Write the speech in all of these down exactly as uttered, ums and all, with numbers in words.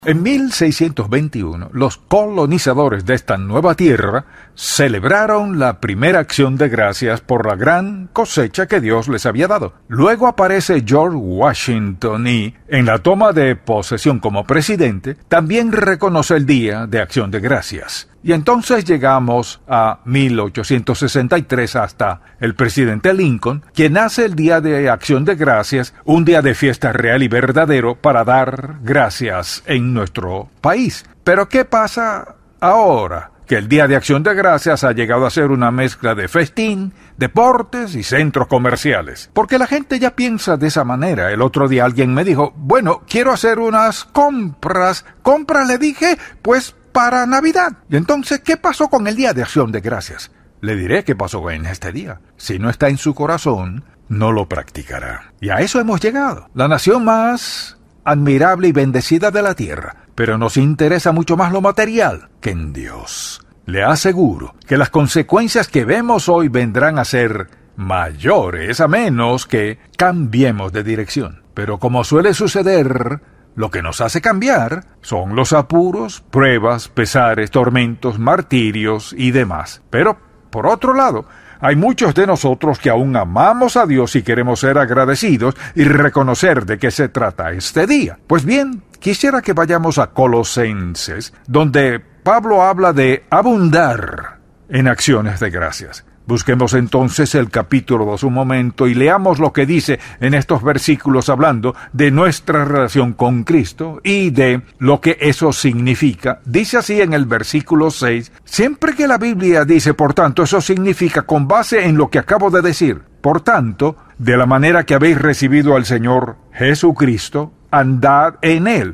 En mil seiscientos veintiuno, los colonizadores de esta nueva tierra celebraron la primera acción de gracias por la gran cosecha que Dios les había dado. Luego aparece George Washington y, en la toma de posesión como presidente, también reconoce el Día de Acción de Gracias. Y entonces llegamos a mil ochocientos sesenta y tres hasta el presidente Lincoln, quien hace el Día de Acción de Gracias un día de fiesta real y verdadero para dar gracias en nuestro país. Pero ¿qué pasa ahora? Que el Día de Acción de Gracias ha llegado a ser una mezcla de festín, deportes y centros comerciales. Porque la gente ya piensa de esa manera. El otro día alguien me dijo, bueno, quiero hacer unas compras. ¿Compras? Le dije, pues para Navidad. Y entonces, ¿qué pasó con el Día de Acción de Gracias? Le diré qué pasó en este día. Si no está en su corazón, no lo practicará. Y a eso hemos llegado. La nación más admirable y bendecida de la tierra. Pero nos interesa mucho más lo material que en Dios. Le aseguro que las consecuencias que vemos hoy vendrán a ser mayores a menos que cambiemos de dirección. Pero como suele suceder, lo que nos hace cambiar son los apuros, pruebas, pesares, tormentos, martirios y demás. Pero, por otro lado, hay muchos de nosotros que aún amamos a Dios y queremos ser agradecidos y reconocer de qué se trata este día. Pues bien, quisiera que vayamos a Colosenses, donde Pablo habla de abundar en acciones de gracias. Busquemos entonces el capítulo dos un momento y leamos lo que dice en estos versículos hablando de nuestra relación con Cristo y de lo que eso significa. Dice así en el versículo seis, siempre que la Biblia dice, por tanto, eso significa con base en lo que acabo de decir. Por tanto, de la manera que habéis recibido al Señor Jesucristo, andad en Él,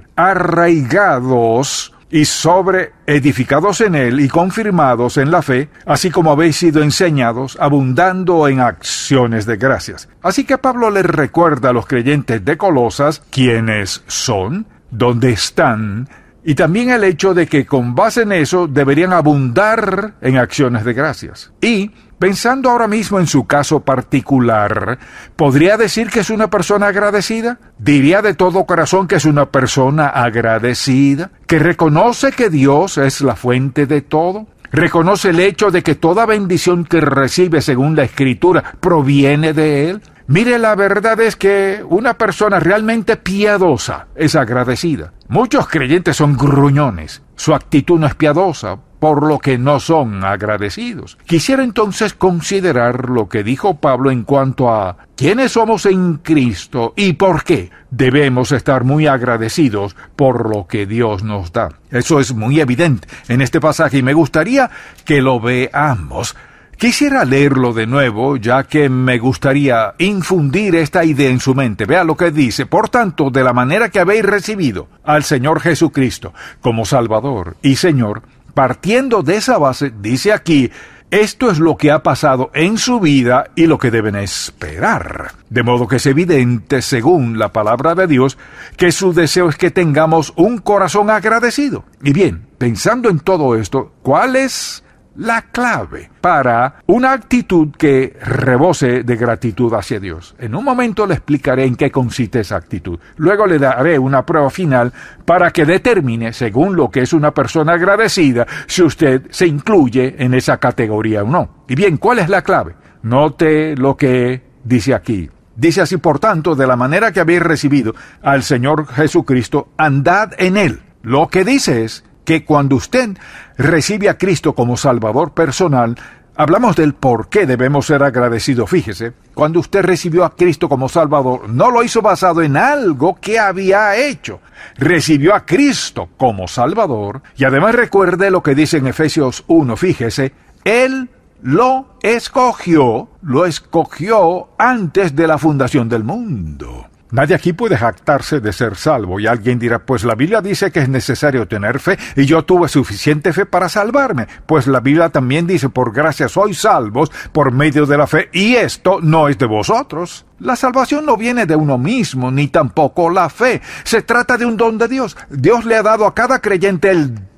arraigados y sobre edificados en Él y confirmados en la fe, así como habéis sido enseñados, abundando en acciones de gracias. Así que Pablo les recuerda a los creyentes de Colosas quiénes son, dónde están, y también el hecho de que con base en eso deberían abundar en acciones de gracias. Y, pensando ahora mismo en su caso particular, ¿podría decir que es una persona agradecida? ¿Diría de todo corazón que es una persona agradecida? ¿Que reconoce que Dios es la fuente de todo? ¿Reconoce el hecho de que toda bendición que recibe según la Escritura proviene de Él? Mire, la verdad es que una persona realmente piadosa es agradecida. Muchos creyentes son gruñones. Su actitud no es piadosa, por lo que no son agradecidos. Quisiera entonces considerar lo que dijo Pablo en cuanto a quiénes somos en Cristo y por qué debemos estar muy agradecidos por lo que Dios nos da. Eso es muy evidente en este pasaje y me gustaría que lo veamos. Quisiera leerlo de nuevo, ya que me gustaría infundir esta idea en su mente. Vea lo que dice. Por tanto, de la manera que habéis recibido al Señor Jesucristo como Salvador y Señor, partiendo de esa base, dice aquí, esto es lo que ha pasado en su vida y lo que deben esperar. De modo que es evidente, según la palabra de Dios, que su deseo es que tengamos un corazón agradecido. Y bien, pensando en todo esto, ¿cuál es la clave para una actitud que rebose de gratitud hacia Dios? En un momento le explicaré en qué consiste esa actitud. Luego le daré una prueba final para que determine, según lo que es una persona agradecida, si usted se incluye en esa categoría o no. Y bien, ¿cuál es la clave? Note lo que dice aquí. Dice así, por tanto, de la manera que habéis recibido al Señor Jesucristo, andad en Él. Lo que dice es que cuando usted recibe a Cristo como Salvador personal, hablamos del por qué debemos ser agradecidos. Fíjese, cuando usted recibió a Cristo como Salvador, no lo hizo basado en algo que había hecho. Recibió a Cristo como Salvador, y además recuerde lo que dice en Efesios uno, fíjese, Él lo escogió, lo escogió antes de la fundación del mundo. Nadie aquí puede jactarse de ser salvo, y alguien dirá, pues la Biblia dice que es necesario tener fe, y yo tuve suficiente fe para salvarme. Pues la Biblia también dice, por gracia sois salvos por medio de la fe, y esto no es de vosotros. La salvación no viene de uno mismo, ni tampoco la fe. Se trata de un don de Dios. Dios le ha dado a cada creyente el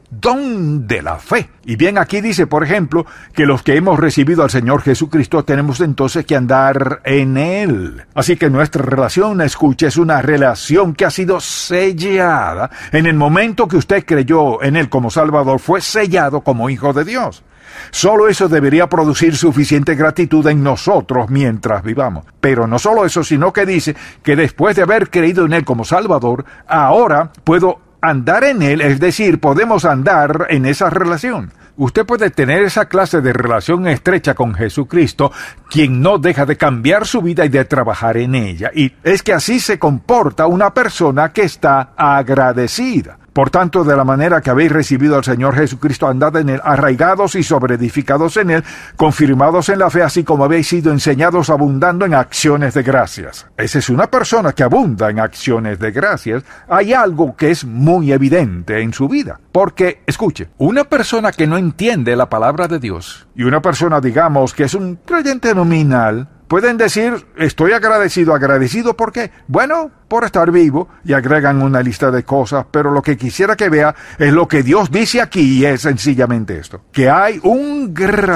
don de la fe. Y bien, aquí dice, por ejemplo, que los que hemos recibido al Señor Jesucristo tenemos entonces que andar en Él. Así que nuestra relación, escuche, es una relación que ha sido sellada. En el momento que usted creyó en Él como Salvador, fue sellado como hijo de Dios. Solo eso debería producir suficiente gratitud en nosotros mientras vivamos. Pero no solo eso, sino que dice que después de haber creído en Él como Salvador, ahora puedo andar en Él, es decir, podemos andar en esa relación. Usted puede tener esa clase de relación estrecha con Jesucristo, quien no deja de cambiar su vida y de trabajar en ella. Y es que así se comporta una persona que está agradecida. Por tanto, de la manera que habéis recibido al Señor Jesucristo, andad en Él, arraigados y sobreedificados en Él, confirmados en la fe, así como habéis sido enseñados, abundando en acciones de gracias. Esa es una persona que abunda en acciones de gracias. Hay algo que es muy evidente en su vida. Porque, escuche, una persona que no entiende la palabra de Dios, y una persona, digamos, que es un creyente nominal, pueden decir, estoy agradecido. ¿Agradecido por qué? Bueno, por estar vivo, y agregan una lista de cosas, pero lo que quisiera que vea es lo que Dios dice aquí, y es sencillamente esto, que hay un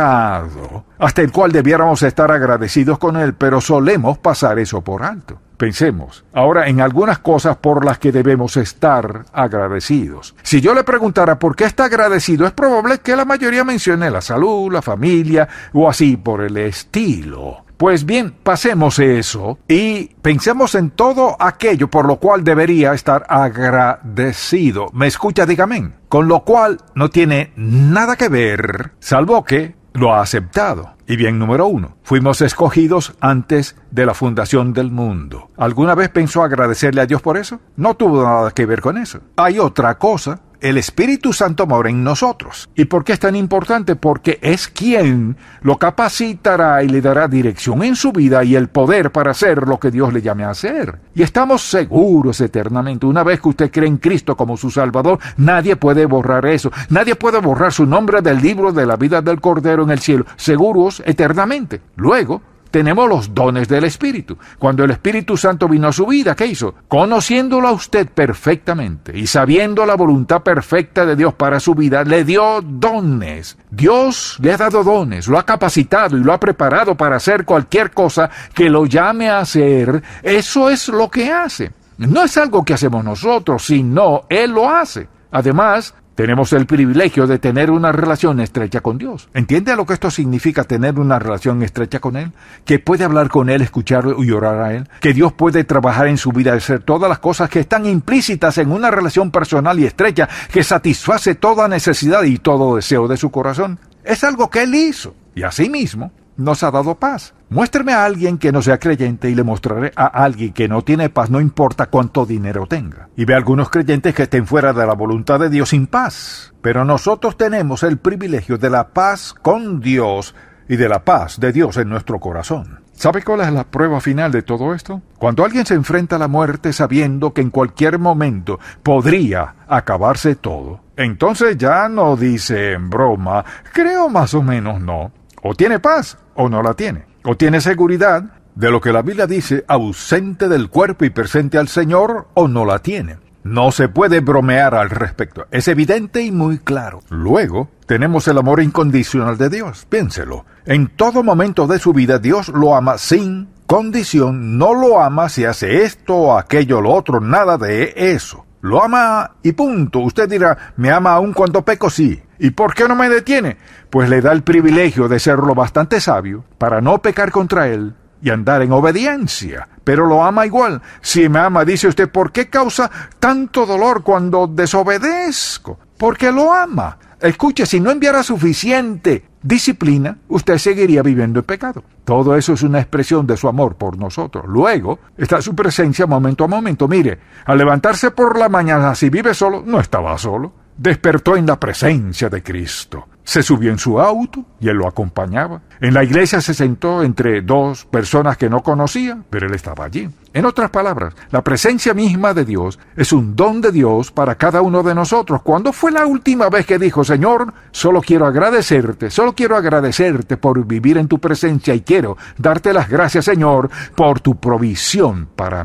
grado hasta el cual debiéramos estar agradecidos con Él, pero solemos pasar eso por alto. Pensemos ahora en algunas cosas por las que debemos estar agradecidos. Si yo le preguntara por qué está agradecido, es probable que la mayoría mencione la salud, la familia, o así por el estilo. Pues bien, pasemos eso y pensemos en todo aquello por lo cual debería estar agradecido. ¿Me escucha? Dígame. Con lo cual no tiene nada que ver, salvo que lo ha aceptado. Y bien, número uno, fuimos escogidos antes de la fundación del mundo. ¿Alguna vez pensó agradecerle a Dios por eso? No tuvo nada que ver con eso. Hay otra cosa. El Espíritu Santo mora en nosotros. ¿Y por qué es tan importante? Porque es quien lo capacitará y le dará dirección en su vida y el poder para hacer lo que Dios le llame a hacer. Y estamos seguros eternamente. Una vez que usted cree en Cristo como su Salvador, nadie puede borrar eso. Nadie puede borrar su nombre del libro de la vida del Cordero en el cielo. Seguros eternamente. Luego, tenemos los dones del Espíritu. Cuando el Espíritu Santo vino a su vida, ¿qué hizo? Conociéndolo a usted perfectamente y sabiendo la voluntad perfecta de Dios para su vida, le dio dones. Dios le ha dado dones, lo ha capacitado y lo ha preparado para hacer cualquier cosa que lo llame a hacer. Eso es lo que hace. No es algo que hacemos nosotros, sino Él lo hace. Además, tenemos el privilegio de tener una relación estrecha con Dios. ¿Entiende lo que esto significa, tener una relación estrecha con Él? Que puede hablar con Él, escucharlo y orar a Él. Que Dios puede trabajar en su vida y hacer todas las cosas que están implícitas en una relación personal y estrecha que satisface toda necesidad y todo deseo de su corazón. Es algo que Él hizo. Y asimismo, nos ha dado paz. Muéstreme a alguien que no sea creyente y le mostraré a alguien que no tiene paz, no importa cuánto dinero tenga. Y ve a algunos creyentes que estén fuera de la voluntad de Dios sin paz. Pero nosotros tenemos el privilegio de la paz con Dios y de la paz de Dios en nuestro corazón. ¿Sabe cuál es la prueba final de todo esto? Cuando alguien se enfrenta a la muerte sabiendo que en cualquier momento podría acabarse todo, entonces ya no dice en broma, creo más o menos no. O tiene paz o no la tiene. O tiene seguridad de lo que la Biblia dice, ausente del cuerpo y presente al Señor, o no la tiene. No se puede bromear al respecto. Es evidente y muy claro. Luego, tenemos el amor incondicional de Dios. Piénselo. En todo momento de su vida, Dios lo ama sin condición. No lo ama si hace esto o aquello o lo otro. Nada de eso. Lo ama y punto. Usted dirá, ¿me ama aún cuando peco? Sí. ¿Y por qué no me detiene? Pues le da el privilegio de ser lo bastante sabio para no pecar contra Él y andar en obediencia. Pero lo ama igual. Si me ama, dice usted, ¿por qué causa tanto dolor cuando desobedezco? Porque lo ama. Escuche, si no enviara suficiente disciplina, usted seguiría viviendo en pecado. Todo eso es una expresión de su amor por nosotros. Luego está su presencia momento a momento. Mire, al levantarse por la mañana, si vive solo, no estaba solo. Despertó en la presencia de Cristo. Se subió en su auto y Él lo acompañaba. En la iglesia se sentó entre dos personas que no conocía, pero Él estaba allí. En otras palabras, la presencia misma de Dios es un don de Dios para cada uno de nosotros. ¿Cuándo fue la última vez que dijo, Señor, solo quiero agradecerte, solo quiero agradecerte por vivir en tu presencia y quiero darte las gracias, Señor, por tu provisión para mí?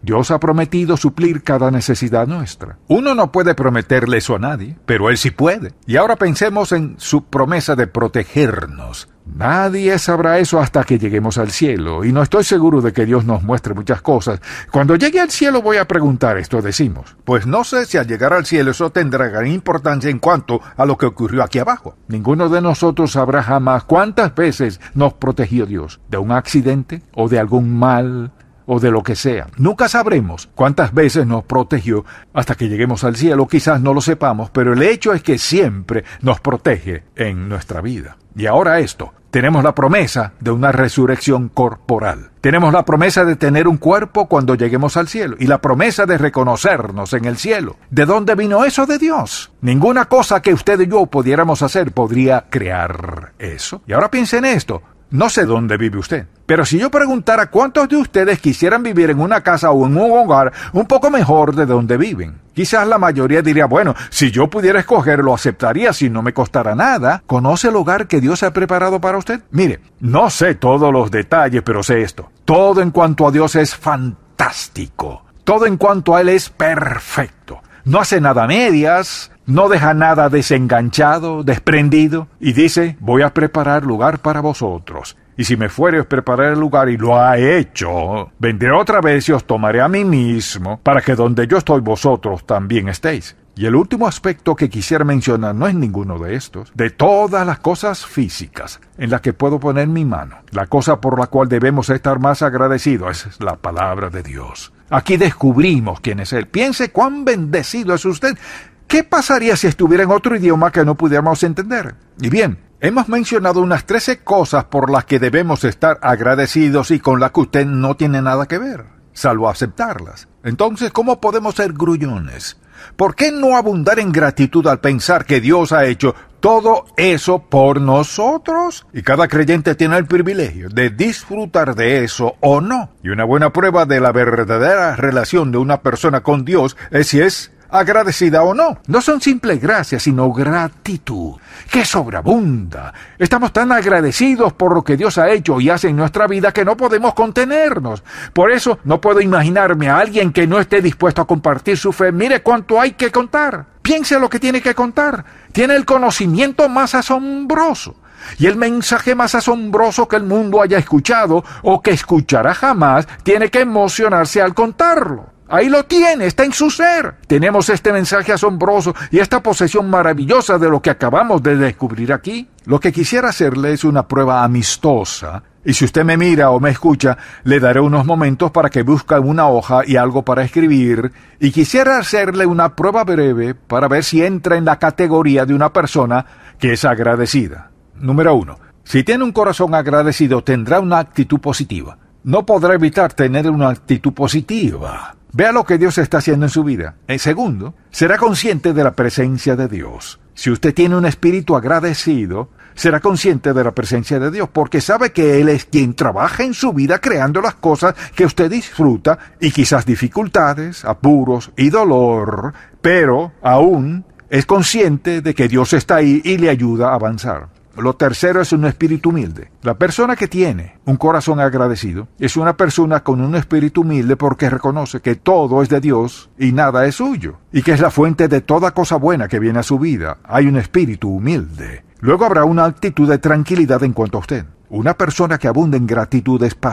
Dios ha prometido suplir cada necesidad nuestra. Uno no puede prometerle eso a nadie, pero Él sí puede. Y ahora pensemos en su promesa de protegernos. Nadie sabrá eso hasta que lleguemos al cielo, y no estoy seguro de que Dios nos muestre muchas cosas. Cuando llegue al cielo voy a preguntar esto, decimos. Pues no sé si al llegar al cielo eso tendrá gran importancia en cuanto a lo que ocurrió aquí abajo. Ninguno de nosotros sabrá jamás cuántas veces nos protegió Dios, de un accidente o de algún mal o de lo que sea. Nunca sabremos cuántas veces nos protegió hasta que lleguemos al cielo. Quizás no lo sepamos, pero el hecho es que siempre nos protege en nuestra vida. Y ahora esto, tenemos la promesa de una resurrección corporal. Tenemos la promesa de tener un cuerpo cuando lleguemos al cielo, y la promesa de reconocernos en el cielo. ¿De dónde vino eso? De Dios. Ninguna cosa que usted y yo pudiéramos hacer podría crear eso. Y ahora piense en esto. No sé dónde vive usted, pero si yo preguntara cuántos de ustedes quisieran vivir en una casa o en un hogar un poco mejor de donde viven, quizás la mayoría diría, bueno, si yo pudiera escoger lo aceptaría si no me costara nada. ¿Conoce el hogar que Dios ha preparado para usted? Mire, no sé todos los detalles, pero sé esto. Todo en cuanto a Dios es fantástico. Todo en cuanto a Él es perfecto. No hace nada a medias. No deja nada desenganchado, desprendido, y dice, voy a preparar lugar para vosotros. Y si me fuere, preparar el lugar, y lo ha hecho, vendré otra vez y os tomaré a mí mismo, para que donde yo estoy vosotros también estéis. Y el último aspecto que quisiera mencionar no es ninguno de estos. De todas las cosas físicas en las que puedo poner mi mano, la cosa por la cual debemos estar más agradecidos es la palabra de Dios. Aquí descubrimos quién es Él. Piense cuán bendecido es usted. ¿Qué pasaría si estuviera en otro idioma que no pudiéramos entender? Y bien, hemos mencionado unas trece cosas por las que debemos estar agradecidos y con las que usted no tiene nada que ver, salvo aceptarlas. Entonces, ¿cómo podemos ser grullones? ¿Por qué no abundar en gratitud al pensar que Dios ha hecho todo eso por nosotros? Y cada creyente tiene el privilegio de disfrutar de eso o no. Y una buena prueba de la verdadera relación de una persona con Dios es si es agradecida o no. No son simples gracias, sino gratitud, que sobreabunda. Estamos tan agradecidos por lo que Dios ha hecho y hace en nuestra vida que no podemos contenernos. Por eso no puedo imaginarme a alguien que no esté dispuesto a compartir su fe. Mire cuánto hay que contar. Piense lo que tiene que contar. Tiene el conocimiento más asombroso y el mensaje más asombroso que el mundo haya escuchado o que escuchará jamás. Tiene que emocionarse al contarlo. Ahí lo tiene, está en su ser. Tenemos este mensaje asombroso y esta posesión maravillosa de lo que acabamos de descubrir aquí. Lo que quisiera hacerle es una prueba amistosa, y si usted me mira o me escucha, le daré unos momentos para que busque una hoja y algo para escribir, y quisiera hacerle una prueba breve para ver si entra en la categoría de una persona que es agradecida. Número uno, si tiene un corazón agradecido, tendrá una actitud positiva. No podrá evitar tener una actitud positiva. Vea lo que Dios está haciendo en su vida. En segundo, será consciente de la presencia de Dios. Si usted tiene un espíritu agradecido, será consciente de la presencia de Dios, porque sabe que Él es quien trabaja en su vida creando las cosas que usted disfruta, y quizás dificultades, apuros y dolor, pero aún es consciente de que Dios está ahí y le ayuda a avanzar. Lo tercero es un espíritu humilde. La persona que tiene un corazón agradecido es una persona con un espíritu humilde porque reconoce que todo es de Dios y nada es suyo, y que es la fuente de toda cosa buena que viene a su vida. Hay un espíritu humilde. Luego habrá una actitud de tranquilidad en cuanto a usted. Una persona que abunda en gratitud es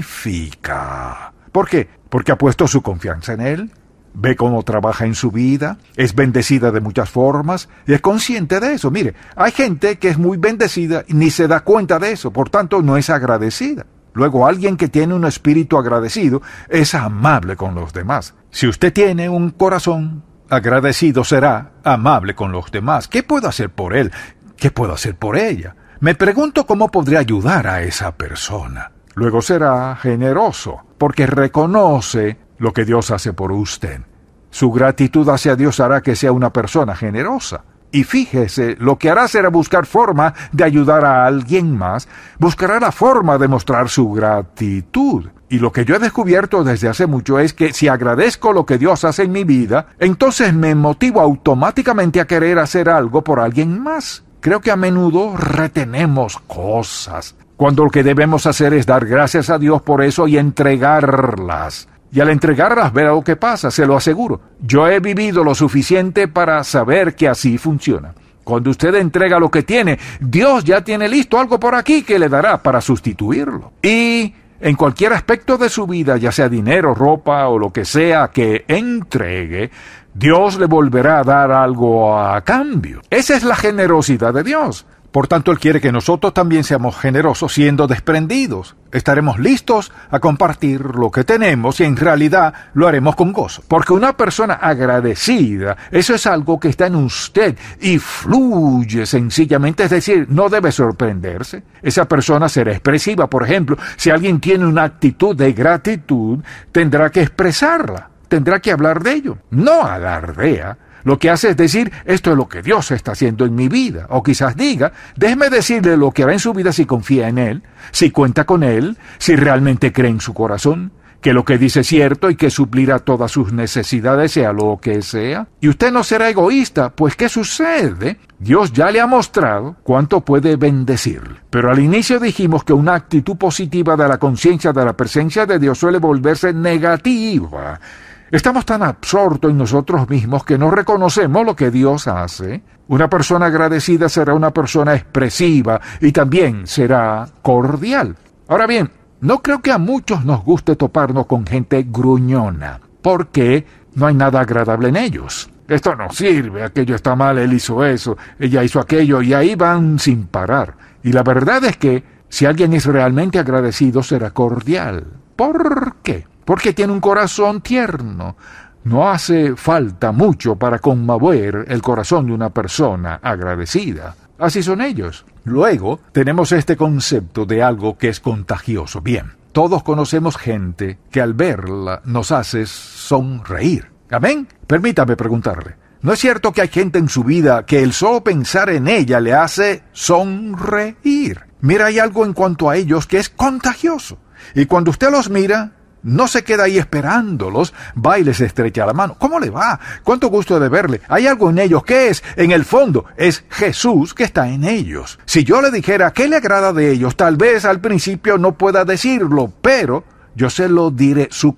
pacífica. ¿Por qué? Porque ha puesto su confianza en Él. Ve cómo trabaja en su vida, es bendecida de muchas formas y es consciente de eso. Mire, hay gente que es muy bendecida y ni se da cuenta de eso, por tanto no es agradecida. Luego, alguien que tiene un espíritu agradecido es amable con los demás. Si usted tiene un corazón agradecido, será amable con los demás. ¿Qué puedo hacer por él? ¿Qué puedo hacer por ella? Me pregunto cómo podría ayudar a esa persona. Luego será generoso, porque reconoce lo que Dios hace por usted. Su gratitud hacia Dios hará que sea una persona generosa. Y fíjese, lo que hará será buscar forma de ayudar a alguien más. Buscará la forma de mostrar su gratitud. Y lo que yo he descubierto desde hace mucho es que si agradezco lo que Dios hace en mi vida, entonces me motivo automáticamente a querer hacer algo por alguien más. Creo que a menudo retenemos cosas, cuando lo que debemos hacer es dar gracias a Dios por eso y entregarlas. Y al entregarlas, verá lo que pasa, se lo aseguro. Yo he vivido lo suficiente para saber que así funciona. Cuando usted entrega lo que tiene, Dios ya tiene listo algo por aquí que le dará para sustituirlo. Y en cualquier aspecto de su vida, ya sea dinero, ropa o lo que sea que entregue, Dios le volverá a dar algo a cambio. Esa es la generosidad de Dios. Por tanto, Él quiere que nosotros también seamos generosos siendo desprendidos. Estaremos listos a compartir lo que tenemos y en realidad lo haremos con gozo. Porque una persona agradecida, eso es algo que está en usted y fluye sencillamente. Es decir, no debe sorprenderse. Esa persona será expresiva. Por ejemplo, si alguien tiene una actitud de gratitud, tendrá que expresarla. Tendrá que hablar de ello. No alardea. Lo que hace es decir, esto es lo que Dios está haciendo en mi vida. O quizás diga, déjeme decirle lo que hará en su vida si confía en Él, si cuenta con Él, si realmente cree en su corazón, que lo que dice es cierto y que suplirá todas sus necesidades, sea lo que sea. Y usted no será egoísta, pues ¿qué sucede? Dios ya le ha mostrado cuánto puede bendecirle. Pero al inicio dijimos que una actitud positiva de la conciencia de la presencia de Dios suele volverse negativa. Estamos tan absortos en nosotros mismos que no reconocemos lo que Dios hace. Una persona agradecida será una persona expresiva y también será cordial. Ahora bien, no creo que a muchos nos guste toparnos con gente gruñona, porque no hay nada agradable en ellos. Esto no sirve, aquello está mal, él hizo eso, ella hizo aquello, y ahí van sin parar. Y la verdad es que si alguien es realmente agradecido, será cordial. ¿Por qué? Porque tiene un corazón tierno. No hace falta mucho para conmover el corazón de una persona agradecida. Así son ellos. Luego, tenemos este concepto de algo que es contagioso. Bien, todos conocemos gente que al verla nos hace sonreír. ¿Amén? Permítame preguntarle. ¿No es cierto que hay gente en su vida que el solo pensar en ella le hace sonreír? Mira, hay algo en cuanto a ellos que es contagioso. Y cuando usted los mira, no se queda ahí esperándolos, va y les estrecha la mano. ¿Cómo le va? ¿Cuánto gusto de verle? Hay algo en ellos. ¿Qué es? En el fondo, es Jesús que está en ellos. Si yo le dijera qué le agrada de ellos, tal vez al principio no pueda decirlo, pero yo se lo diré. Su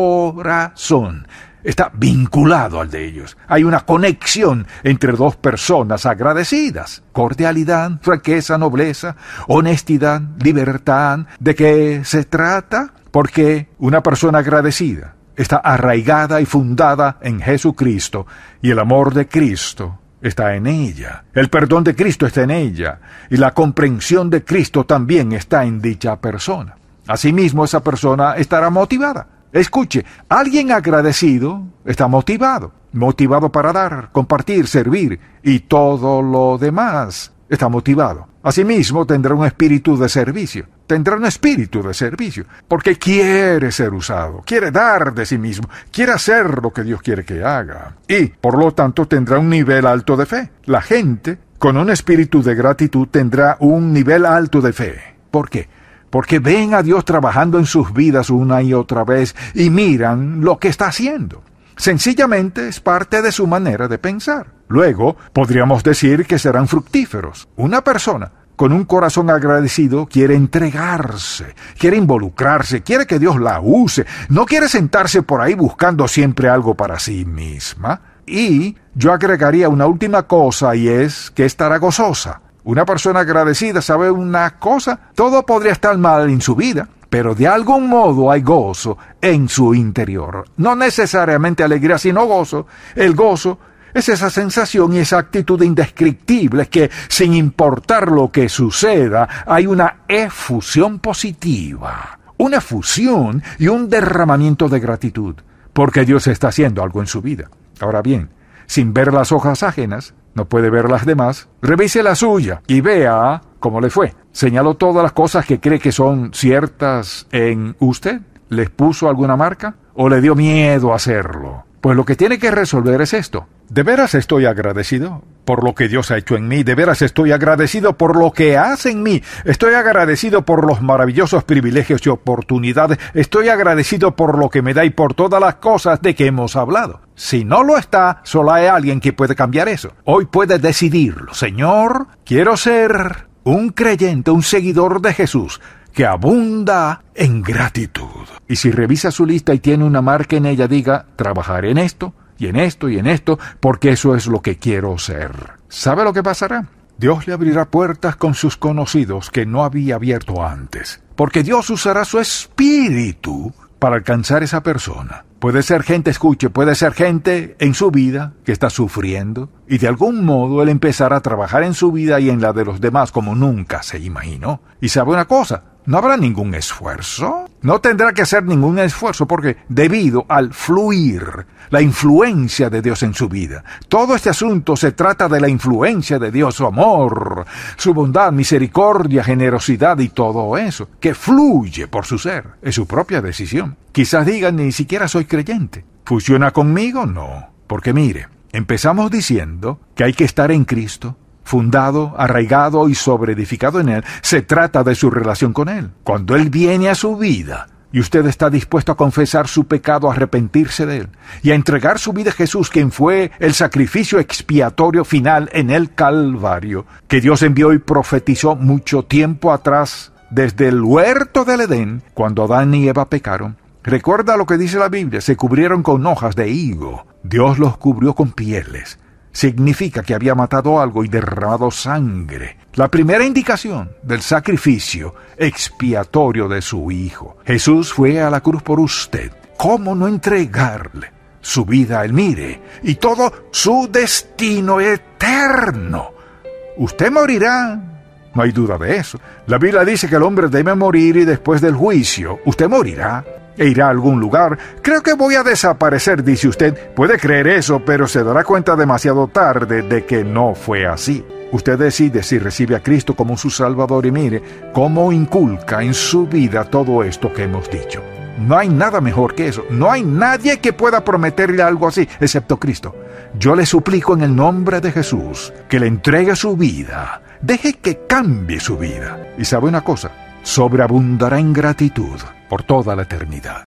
corazón está vinculado al de ellos. Hay una conexión entre dos personas agradecidas. Cordialidad, franqueza, nobleza, honestidad, libertad. ¿De qué se trata? Porque una persona agradecida está arraigada y fundada en Jesucristo, y el amor de Cristo está en ella. El perdón de Cristo está en ella, y la comprensión de Cristo también está en dicha persona. Asimismo, esa persona estará motivada. Escuche, alguien agradecido está motivado, motivado para dar, compartir, servir, y todo lo demás está motivado. Asimismo, tendrá un espíritu de servicio. Tendrá un espíritu de servicio, porque quiere ser usado, quiere dar de sí mismo, quiere hacer lo que Dios quiere que haga. Y, por lo tanto, tendrá un nivel alto de fe. La gente, con un espíritu de gratitud, tendrá un nivel alto de fe. ¿Por qué? Porque ven a Dios trabajando en sus vidas una y otra vez y miran lo que está haciendo. Sencillamente es parte de su manera de pensar. Luego, podríamos decir que serán fructíferos. Una persona con un corazón agradecido quiere entregarse, quiere involucrarse, quiere que Dios la use, no quiere sentarse por ahí buscando siempre algo para sí misma. Y yo agregaría una última cosa, y es que estará gozosa. Una persona agradecida sabe una cosa, todo podría estar mal en su vida, pero de algún modo hay gozo en su interior. No necesariamente alegría, sino gozo. El gozo es esa sensación y esa actitud indescriptible que, sin importar lo que suceda, hay una efusión positiva, una efusión y un derramamiento de gratitud, porque Dios está haciendo algo en su vida. Ahora bien, sin ver las hojas ajenas, no puede ver las demás. Revise la suya y vea cómo le fue. ¿Señaló todas las cosas que cree que son ciertas en usted? ¿Les puso alguna marca? ¿O le dio miedo hacerlo? Pues lo que tiene que resolver es esto. ¿De veras estoy agradecido por lo que Dios ha hecho en mí? ¿De veras estoy agradecido por lo que hace en mí? ¿Estoy agradecido por los maravillosos privilegios y oportunidades? ¿Estoy agradecido por lo que me da y por todas las cosas de que hemos hablado? Si no lo está, solo hay alguien que puede cambiar eso. Hoy puede decidirlo. Señor, quiero ser un creyente, un seguidor de Jesús, que abunda en gratitud. Y si revisa su lista y tiene una marca en ella, diga, trabajaré en esto, y en esto, y en esto, porque eso es lo que quiero ser. ¿Sabe lo que pasará? Dios le abrirá puertas con sus conocidos que no había abierto antes, porque Dios usará su espíritu para alcanzar esa persona. Puede ser gente, escuche, puede ser gente en su vida que está sufriendo, y de algún modo Él empezará a trabajar en su vida y en la de los demás como nunca se imaginó. Y sabe una cosa, no habrá ningún esfuerzo, no tendrá que hacer ningún esfuerzo, porque debido al fluir, la influencia de Dios en su vida, todo este asunto se trata de la influencia de Dios, su amor, su bondad, misericordia, generosidad y todo eso, que fluye por su ser, es su propia decisión. Quizás digan, ni siquiera soy creyente. ¿Funciona conmigo? No, porque mire, empezamos diciendo que hay que estar en Cristo, fundado, arraigado y sobreedificado en Él. Se trata de su relación con Él. Cuando Él viene a su vida y usted está dispuesto a confesar su pecado, a arrepentirse de él y a entregar su vida a Jesús, quien fue el sacrificio expiatorio final en el Calvario, que Dios envió y profetizó mucho tiempo atrás, desde el huerto del Edén, cuando Adán y Eva pecaron. Recuerda lo que dice la Biblia, se cubrieron con hojas de higo. Dios los cubrió con pieles. Significa que había matado algo y derramado sangre. La primera indicación del sacrificio expiatorio de su Hijo. Jesús fue a la cruz por usted. ¿Cómo no entregarle su vida a Él? Mire, y todo su destino eterno. Usted morirá, no hay duda de eso. La Biblia dice que el hombre debe morir y después del juicio, usted morirá e irá a algún lugar. Creo que voy a desaparecer, dice usted. Puede creer eso, pero se dará cuenta demasiado tarde de que no fue así. Usted decide si recibe a Cristo como su Salvador y mire cómo inculca en su vida todo esto que hemos dicho. No hay nada mejor que eso. No hay nadie que pueda prometerle algo así, excepto Cristo. Yo le suplico en el nombre de Jesús que le entregue su vida. Deje que cambie su vida. Y sabe una cosa, sobreabundará en gratitud por toda la eternidad.